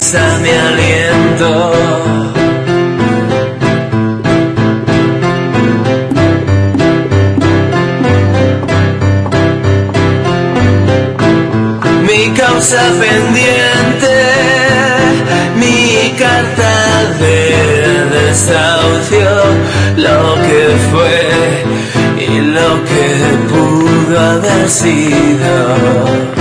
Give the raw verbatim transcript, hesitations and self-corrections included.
risa, mi aliento. Mi causa pendiente, mi carta de desahucio, lo que fue y lo que pudo haber sido.